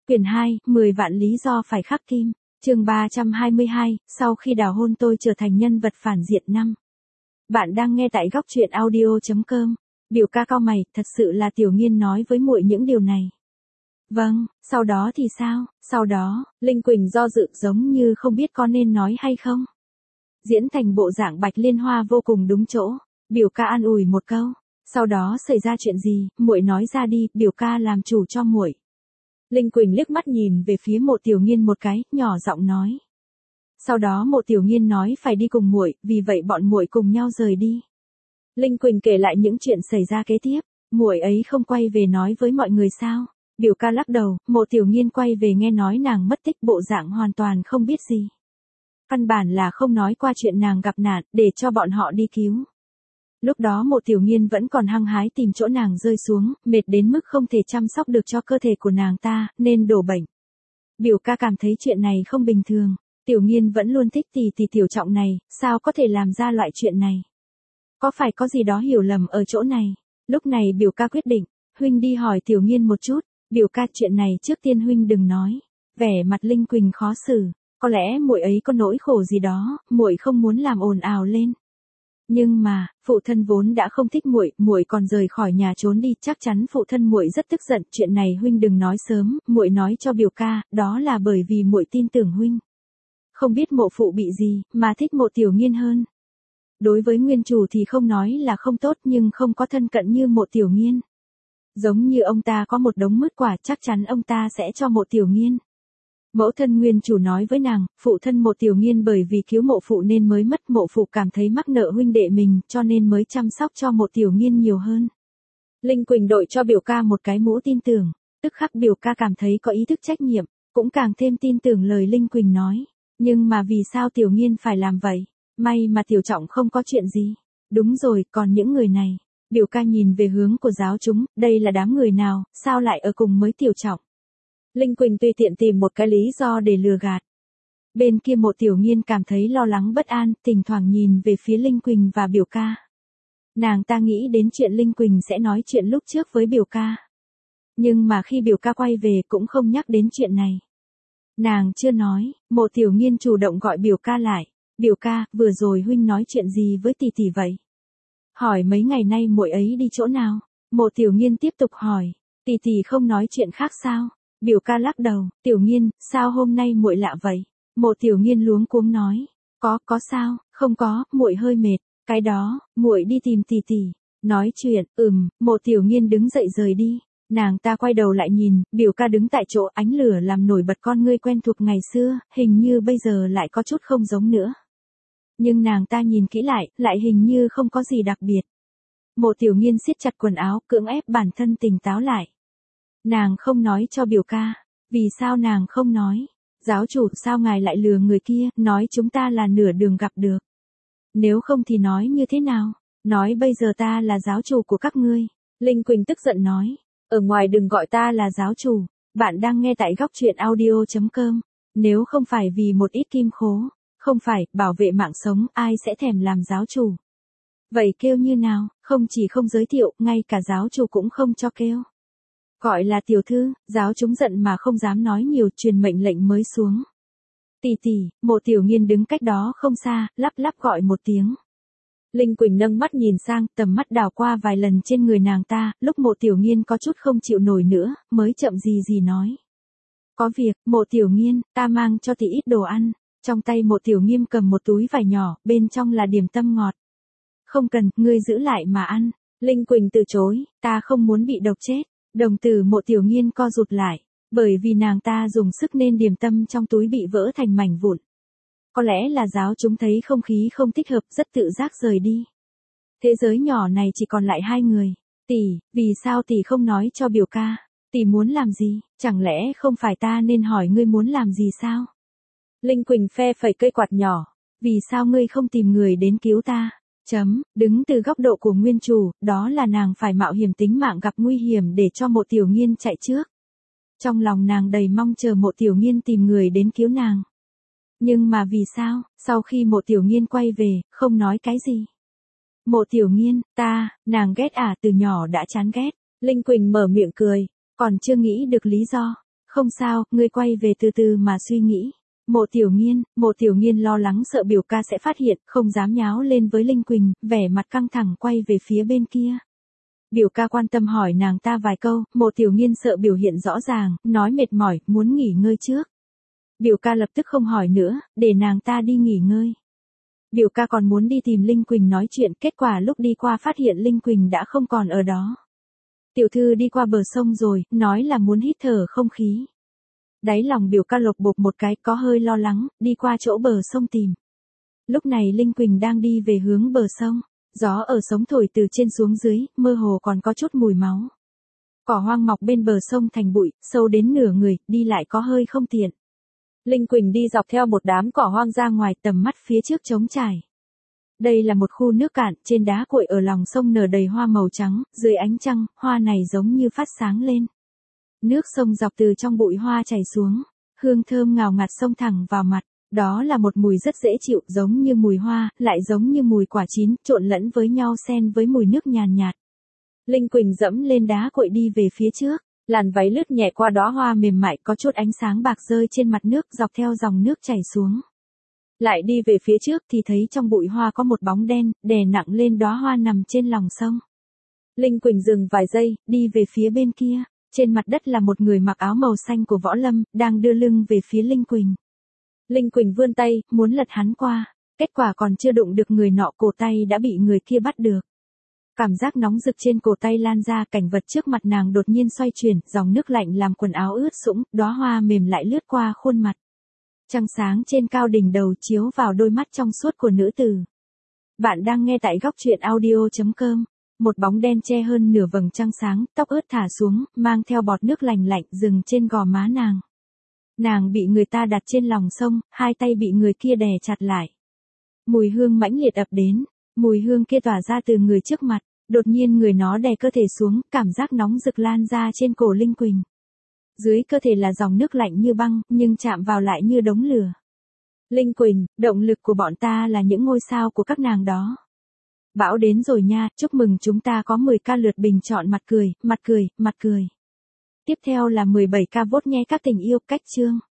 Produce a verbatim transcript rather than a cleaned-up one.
Quyển hai, mười vạn lý do phải khắc kim. Chương ba trăm hai mươi hai, sau khi đào hôn tôi trở thành nhân vật phản diện năm. Bạn đang nghe tại góc truyện audio chấm com. Biểu ca cau mày, thật sự là Tiểu Nghiên nói với muội những điều này. Vâng, sau đó thì sao? Sau đó, Linh Quỳnh do dự giống như không biết có nên nói hay không. Diễn thành bộ dạng Bạch Liên Hoa vô cùng đúng chỗ. Biểu ca an ủi một câu. Sau đó xảy ra chuyện gì, muội nói ra đi, biểu ca làm chủ cho muội. Linh Quỳnh liếc mắt nhìn về phía Mộ Tiểu Nghiên một cái, nhỏ giọng nói. Sau đó Mộ Tiểu Nghiên nói phải đi cùng muội, vì vậy bọn muội cùng nhau rời đi. Linh Quỳnh kể lại những chuyện xảy ra kế tiếp, muội ấy không quay về nói với mọi người sao? Biểu ca lắc đầu, Mộ Tiểu Nghiên quay về nghe nói nàng mất tích, bộ dạng hoàn toàn không biết gì. Căn bản là không nói qua chuyện nàng gặp nạn, để cho bọn họ đi cứu. Lúc đó Mộ Tiểu Nghiên vẫn còn hăng hái tìm chỗ nàng rơi xuống, mệt đến mức không thể chăm sóc được cho cơ thể của nàng ta, nên đổ bệnh. Biểu ca cảm thấy chuyện này không bình thường, Tiểu Nghiên vẫn luôn thích tỷ tỷ Tiểu Trọng này, sao có thể làm ra loại chuyện này? Có phải có gì đó hiểu lầm ở chỗ này? Lúc này biểu ca quyết định, huynh đi hỏi Tiểu Nghiên một chút. Biểu ca, chuyện này trước tiên huynh đừng nói. Vẻ mặt Linh Quỳnh khó xử, có lẽ muội ấy có nỗi khổ gì đó, muội không muốn làm ồn ào lên. Nhưng mà, phụ thân vốn đã không thích muội, muội còn rời khỏi nhà trốn đi, chắc chắn phụ thân muội rất tức giận, chuyện này huynh đừng nói sớm, muội nói cho biểu ca, đó là bởi vì muội tin tưởng huynh. Không biết Mộ phụ bị gì, mà thích Mộ Tiểu Nghiên hơn. Đối với nguyên chủ thì không nói là không tốt, nhưng không có thân cận như Mộ Tiểu Nghiên. Giống như ông ta có một đống mứt quả, chắc chắn ông ta sẽ cho Mộ Tiểu Nghiên. Mẫu thân nguyên chủ nói với nàng, phụ thân Mộ Tiểu Nghiên bởi vì cứu mộ phụ nên mới mất, mộ phụ cảm thấy mắc nợ huynh đệ mình, cho nên mới chăm sóc cho Mộ Tiểu Nghiên nhiều hơn. Linh Quỳnh đội cho biểu ca một cái mũ tin tưởng, tức khắc biểu ca cảm thấy có ý thức trách nhiệm, cũng càng thêm tin tưởng lời Linh Quỳnh nói. Nhưng mà vì sao Tiểu Nghiên phải làm vậy? May mà Tiểu Trọng không có chuyện gì. Đúng rồi, còn những người này. Biểu ca nhìn về hướng của giáo chúng, đây là đám người nào, sao lại ở cùng mới Tiểu Trọng? Linh Quỳnh tùy tiện tìm một cái lý do để lừa gạt. Bên kia Mộ Tiểu Nghiên cảm thấy lo lắng bất an, thỉnh thoảng nhìn về phía Linh Quỳnh và biểu ca. Nàng ta nghĩ đến chuyện Linh Quỳnh sẽ nói chuyện lúc trước với biểu ca. Nhưng mà khi biểu ca quay về cũng không nhắc đến chuyện này. Nàng chưa nói, Mộ Tiểu Nghiên chủ động gọi biểu ca lại. Biểu ca, vừa rồi huynh nói chuyện gì với tỷ tỷ vậy? Hỏi mấy ngày nay muội ấy đi chỗ nào? Mộ Tiểu Nghiên tiếp tục hỏi, tỷ tỷ không nói chuyện khác sao? Biểu ca lắc đầu, Tiểu Nghiên, sao hôm nay muội lạ vậy? Mộ Tiểu Nghiên luống cuống nói, có, có sao? Không có, muội hơi mệt, cái đó, muội đi tìm tỷ tỷ. Nói chuyện, ừm, Mộ Tiểu Nghiên đứng dậy rời đi. Nàng ta quay đầu lại nhìn, biểu ca đứng tại chỗ, ánh lửa làm nổi bật con ngươi quen thuộc ngày xưa, hình như bây giờ lại có chút không giống nữa. Nhưng nàng ta nhìn kỹ lại, lại hình như không có gì đặc biệt. Mộ Tiểu Nghiên siết chặt quần áo, cưỡng ép bản thân tỉnh táo lại. Nàng không nói cho biểu ca. Vì sao nàng không nói? Giáo chủ, sao ngài lại lừa người kia, nói chúng ta là nửa đường gặp được. Nếu không thì nói như thế nào? Nói bây giờ ta là giáo chủ của các ngươi. Linh Quỳnh tức giận nói. Ở ngoài đừng gọi ta là giáo chủ. Bạn đang nghe tại góc truyện audio chấm com. Nếu không phải vì một ít kim khố, không phải, bảo vệ mạng sống, ai sẽ thèm làm giáo chủ. Vậy kêu như nào, không chỉ không giới thiệu, ngay cả giáo chủ cũng không cho kêu. Gọi là tiểu thư, giáo chúng giận mà không dám nói nhiều, truyền mệnh lệnh mới xuống. Tỷ tỷ, Mộ Tiểu Nghiên đứng cách đó không xa, lắp lắp gọi một tiếng. Linh Quỳnh nâng mắt nhìn sang, tầm mắt đảo qua vài lần trên người nàng ta, lúc Mộ Tiểu Nghiên có chút không chịu nổi nữa, mới chậm gì gì nói. Có việc, Mộ Tiểu Nghiên, ta mang cho tỷ ít đồ ăn. Trong tay Mộ Tiểu Nghiên cầm một túi vải nhỏ, bên trong là điểm tâm ngọt. Không cần, ngươi giữ lại mà ăn. Linh Quỳnh từ chối, ta không muốn bị độc chết. Đồng tử Mộ Tiểu Nghiên co rụt lại, bởi vì nàng ta dùng sức nên điểm tâm trong túi bị vỡ thành mảnh vụn. Có lẽ là giáo chúng thấy không khí không thích hợp, rất tự giác rời đi. Thế giới nhỏ này chỉ còn lại hai người. Tỷ, vì sao tỷ không nói cho biểu ca? Tỷ muốn làm gì? Chẳng lẽ không phải ta nên hỏi ngươi muốn làm gì sao? Linh Quỳnh phe phẩy cây quạt nhỏ. Vì sao ngươi không tìm người đến cứu ta? Chấm, đứng từ góc độ của nguyên chủ, đó là nàng phải mạo hiểm tính mạng gặp nguy hiểm để cho Mộ Tiểu Nghiên chạy trước. Trong lòng nàng đầy mong chờ Mộ Tiểu Nghiên tìm người đến cứu nàng. Nhưng mà vì sao, sau khi Mộ Tiểu Nghiên quay về, không nói cái gì? Mộ Tiểu Nghiên, ta, nàng ghét à, từ nhỏ đã chán ghét. Linh Quỳnh mở miệng cười, còn chưa nghĩ được lý do. Không sao, ngươi quay về từ từ mà suy nghĩ. Mộ Tiểu Nghiên, Mộ Tiểu Nghiên lo lắng sợ biểu ca sẽ phát hiện, không dám nháo lên với Linh Quỳnh, vẻ mặt căng thẳng quay về phía bên kia. Biểu ca quan tâm hỏi nàng ta vài câu, Mộ Tiểu Nghiên sợ biểu hiện rõ ràng, nói mệt mỏi, muốn nghỉ ngơi trước. Biểu ca lập tức không hỏi nữa, để nàng ta đi nghỉ ngơi. Biểu ca còn muốn đi tìm Linh Quỳnh nói chuyện, kết quả lúc đi qua phát hiện Linh Quỳnh đã không còn ở đó. Tiểu thư đi qua bờ sông rồi, nói là muốn hít thở không khí. Đáy lòng biểu ca lột bột một cái, có hơi lo lắng, đi qua chỗ bờ sông tìm. Lúc này Linh Quỳnh đang đi về hướng bờ sông, gió ở sống thổi từ trên xuống dưới, mơ hồ còn có chút mùi máu. Cỏ hoang mọc bên bờ sông thành bụi, sâu đến nửa người, đi lại có hơi không tiện. Linh Quỳnh đi dọc theo một đám cỏ hoang ra ngoài, tầm mắt phía trước trống trải. Đây là một khu nước cạn, trên đá cuội ở lòng sông nở đầy hoa màu trắng, dưới ánh trăng, hoa này giống như phát sáng lên. Nước sông dọc từ trong bụi hoa chảy xuống, hương thơm ngào ngạt xông thẳng vào mặt, đó là một mùi rất dễ chịu, giống như mùi hoa, lại giống như mùi quả chín, trộn lẫn với nhau xen với mùi nước nhàn nhạt. Linh Quỳnh dẫm lên đá cuội đi về phía trước, làn váy lướt nhẹ qua đóa hoa mềm mại, có chút ánh sáng bạc rơi trên mặt nước dọc theo dòng nước chảy xuống. Lại đi về phía trước thì thấy trong bụi hoa có một bóng đen, đè nặng lên đóa hoa nằm trên lòng sông. Linh Quỳnh dừng vài giây, đi về phía bên kia, trên mặt đất là một người mặc áo màu xanh của Võ Lâm, đang đưa lưng về phía Linh Quỳnh. Linh Quỳnh vươn tay, muốn lật hắn qua, kết quả còn chưa đụng được người nọ, cổ tay đã bị người kia bắt được. Cảm giác nóng rực trên cổ tay lan ra, cảnh vật trước mặt nàng đột nhiên xoay chuyển, dòng nước lạnh làm quần áo ướt sũng, đóa hoa mềm lại lướt qua khuôn mặt. Trăng sáng trên cao đỉnh đầu chiếu vào đôi mắt trong suốt của nữ tử. Bạn đang nghe tại góc truyện audio chấm com. Một bóng đen che hơn nửa vầng trăng sáng, tóc ướt thả xuống, mang theo bọt nước lành lạnh dừng trên gò má nàng. Nàng bị người ta đặt trên lòng sông, hai tay bị người kia đè chặt lại. Mùi hương mãnh liệt ập đến, mùi hương kia tỏa ra từ người trước mặt, đột nhiên người nó đè cơ thể xuống, cảm giác nóng rực lan ra trên cổ Linh Quỳnh. Dưới cơ thể là dòng nước lạnh như băng, nhưng chạm vào lại như đống lửa. Linh Quỳnh, động lực của bọn ta là những ngôi sao của các nàng đó. Bão đến rồi nha, chúc mừng chúng ta có mười ca lượt bình chọn mặt cười, mặt cười, mặt cười. Tiếp theo là mười bảy ca vote nghe các tình yêu, cách chương.